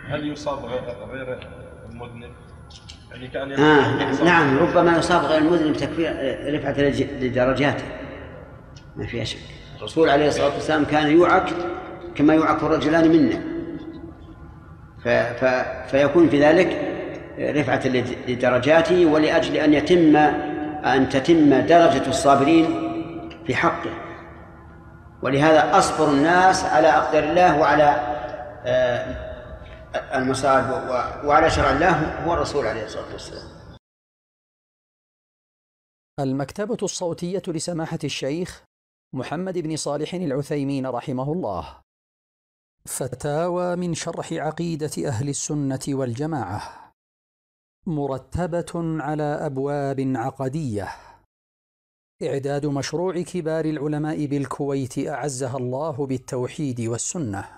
هل يصاب غير المذنب؟ يعني كان نعم، ربما يصاب غير المذنب تكفير رفعة لدرجاته، ما فيها شك. الرسول عليه الصلاة والسلام كان يوعك كما يوعك الرجلان منا، فيكون في ذلك رفعة لدرجاته، ولأجل أن تتم درجة الصابرين في حقه. ولهذا أصبر الناس على أقدار الله وعلى المصائب وعلى شرع الله هو الرسول عليه الصلاة والسلام. المكتبة الصوتية لسماحة الشيخ محمد بن صالح العثيمين رحمه الله. فتاوى من شرح عقيدة أهل السنة والجماعة، مرتبة على أبواب عقدية. إعداد مشروع كبار العلماء بالكويت أعزها الله بالتوحيد والسنة.